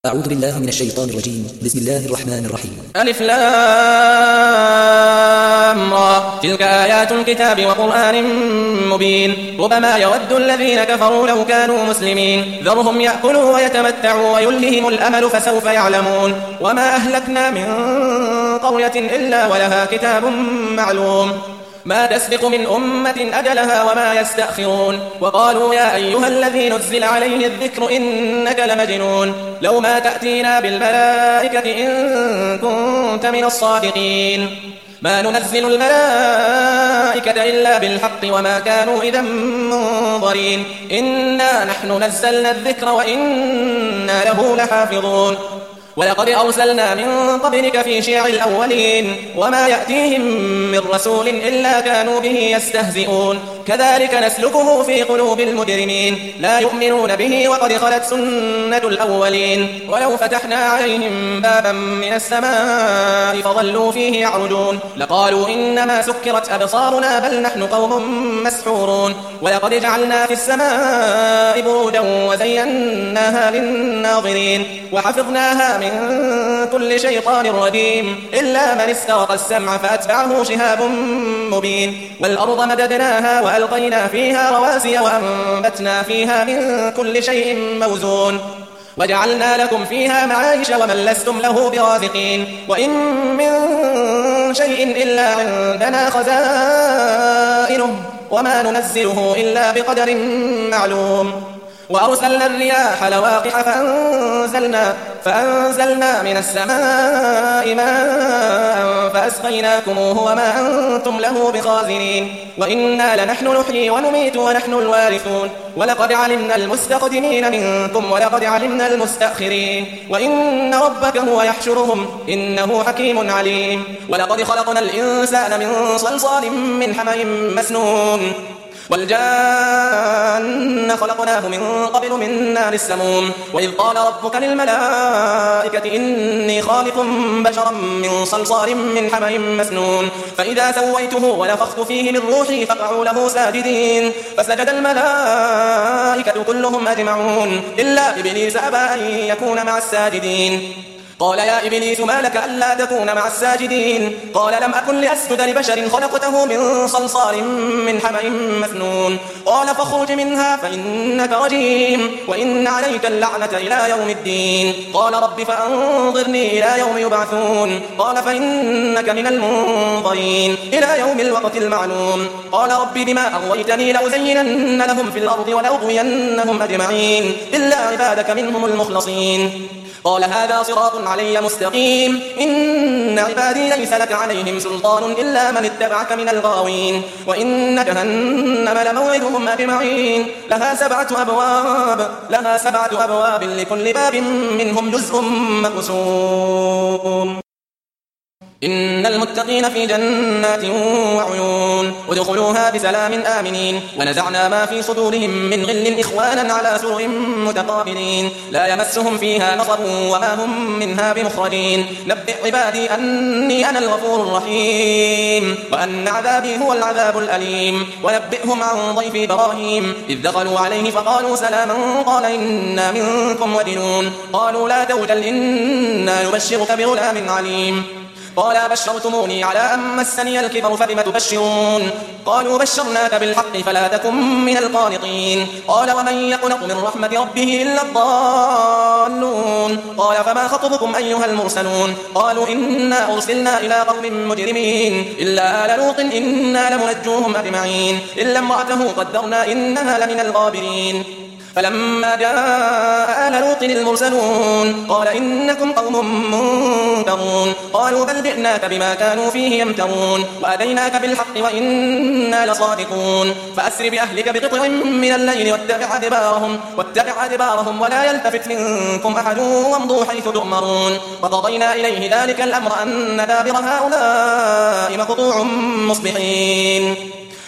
أعوذ بالله من الشيطان الرجيم. بسم الله الرحمن الرحيم. ألف لام را. تلك آيات الكتاب وقرآن مبين. ربما يود الذين كفروا لو كانوا مسلمين. ذرهم يأكلوا ويتمتعوا ويلههم الأمل فسوف يعلمون. وما أهلكنا من قرية إلا ولها كتاب معلوم. ما تسبق من أمة أجلها وما يستأخرون. وقالوا يا أيها الذي نزل عليه الذكر إنك لمجنون. لو ما تأتينا بالملائكة إن كنت من الصادقين. ما ننزل الملائكة إلا بالحق وما كانوا إذا منظرين. إنا نحن نزلنا الذكر وإنا له لحافظون. ولقد أرسلنا من قبلك في شيع الأولين. وما يأتيهم من رسول إلا كانوا به يستهزئون. كذلك نسلكه في قلوب المجرمين. لا يؤمنون به وقد خلت سنة الأولين. ولو فتحنا عليهم بابا من السماء فظلوا فيه يعرجون لقالوا إنما سكرت أبصارنا بل نحن قوم مسحورون. ولقد جعلنا في السماء بروجا وزيناها للناظرين وحفظناها من كل شيطان رجيم إلا من استرق السمع فأتبعه شهاب مبين. والأرض مددناها وألقينا فيها رواسي وأنبتنا فيها من كل شيء موزون. وجعلنا لكم فيها معايش ومن لستم له برازقين. وإن من شيء إلا عندنا خزائنه وما ننزله إلا بقدر معلوم. وأرسلنا الرياح لواقح فأنزلنا من السماء ماء فأسقيناكموه وما أنتم له بخازنين. وإنا لنحن نحيي ونميت ونحن الوارثون. ولقد علمنا المستقدمين منكم ولقد علمنا المستأخرين. وإن ربك هو يحشرهم إنه حكيم عليم. ولقد خلقنا الإنسان من صلصال من حمأ مسنون. والجان خلقناه من قبل من نار السموم. وإذ قال ربك للملائكة إني خالق بشرا من صلصال من حمأ مسنون. فإذا سويته ونفخت فيه من روحي فقعوا له ساجدين. فسجد الملائكة كلهم أجمعون إلا إبليس أبى أن يكون مع الساجدين. قال يا إبليس ما لك ألا تكون مع الساجدين؟ قال لم أكن لأسجد لبشر خلقته من صلصال من حمأ مسنون. قال فاخرج منها فإنك رجيم وإن عليك اللعنة إلى يوم الدين. قال رب فأنظرني إلى يوم يبعثون. قال فإنك من المنظرين إلى يوم الوقت المعلوم. قال رب بما أغويتني لأزينن لهم في الأرض ولأغوينهم أجمعين إلا عبادك منهم المخلصين. قال هذا صراط علي مستقيم. إن عبادي ليس لك عليهم سلطان إلا من اتبعك من الغاوين. وإن جهنم لموعدهم أجمعين. لها سبعة أبواب لكل باب منهم جزء مقسوم. إن المتقين في جنات وعيون ادخلوها بسلام آمنين. ونزعنا ما في صدورهم من غل إخوانا على سرر متقابلين لا يمسهم فيها نصب وما هم منها بمخرجين. نبئ عبادي أني أنا الغفور الرحيم وأن عذابي هو العذاب الأليم. ونبئهم عن ضيف إبراهيم إذ دخلوا عليه فقالوا سلاما قال إنا منكم وجلون. قالوا لا توجل إنا نبشرك بغلام عليم. قال بشرتموني على أن مسني الكبر فبم تبشرون؟ قالوا بشرناك بالحق فلا تكن من القانطين. قال ومن يقنط من رحمة ربه إلا الضالون. قال فما خطبكم أيها المرسلون؟ قالوا إنا أرسلنا إلى قوم مجرمين إلا آل لوط إنا لمنجوهم أجمعين إلا امرأته قدرنا إنها لمن الغابرين. فلما جاء آل لوط المرسلون قال إنكم قوم منكرون. قالوا بل جئناك بما كانوا فيه يمترون وأتيناك بالحق وإنا لصادقون. فأسر بأهلك بقطع من الليل واتبع أدبارهم ولا يلتفت منكم أحد وامضوا حيث تؤمرون. وقضينا إليه ذلك الأمر أن دابر هؤلاء مقطوع مصبحين.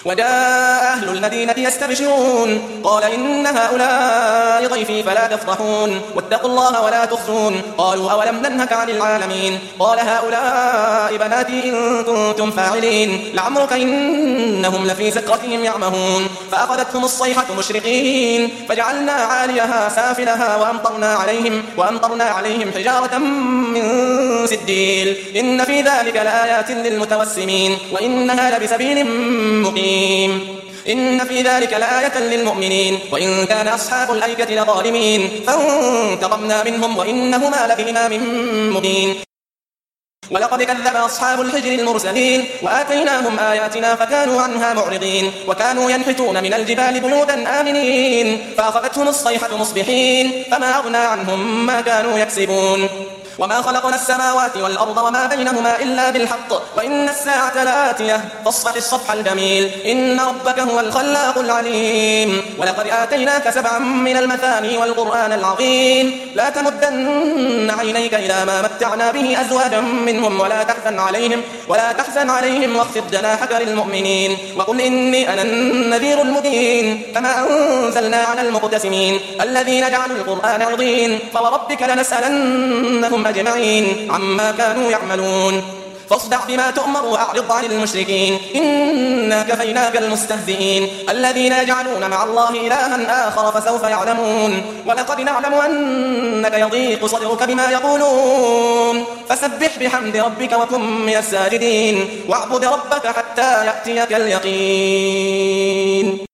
وجاء أهل المدينة يستبشرون قال إن هؤلاء ضيفي فلا تفضحون واتقوا الله ولا تخزون قالوا أولم ننهك عن العالمين قال هؤلاء بناتي إن كنتم فاعلين لعمرك إنهم لفي سكرتهم يعمهون فأخذتهم الصيحة مشرقين فجعلنا عاليها سافلها وأمطرنا عليهم حجارة من سجيل إن في ذلك لآيات للمتوسمين وإنها لبسبيل مقيم إن في ذلك لآية للمؤمنين وإن كان أصحاب الأيكة لظالمين فانتقمنا منهم وإنهما لبإمام مبين ولقد كذب أصحاب الحجر المرسلين وآتيناهم آياتنا فكانوا عنها معرضين وكانوا ينحتون من الجبال بيوتا آمنين فأخذتهم الصيحة مصبحين فما أغنى عنهم ما كانوا يكسبون وما خلقنا السماوات والأرض وما بينهما إلا بالحق وإن الساعة لآتية فاصفح الصفح الجميل إن ربك هو الخلاق العليم ولقد آتيناك 7 من المثاني والقرآن العظيم لا تمدن عينيك إلى ما متعنا به أزواجا منهم ولا تحزن عليهم واخفض جناحك للمؤمنين وقل إني أنا النذير المبين كما أنزلنا على المقتسمين الذين جعلوا القرآن عظيم فوربك لنسألنهم أجمعين عما كانوا يعملون فاصدع بما تؤمر وأعرض عن المشركين إنا كفيناك المستهزئين الذين يجعلون مع الله إلها آخر فسوف يعلمون ولقد نعلم أنك يضيق صدرك بما يقولون فسبح بحمد ربك وكن من الساجدين واعبد ربك حتى يأتيك اليقين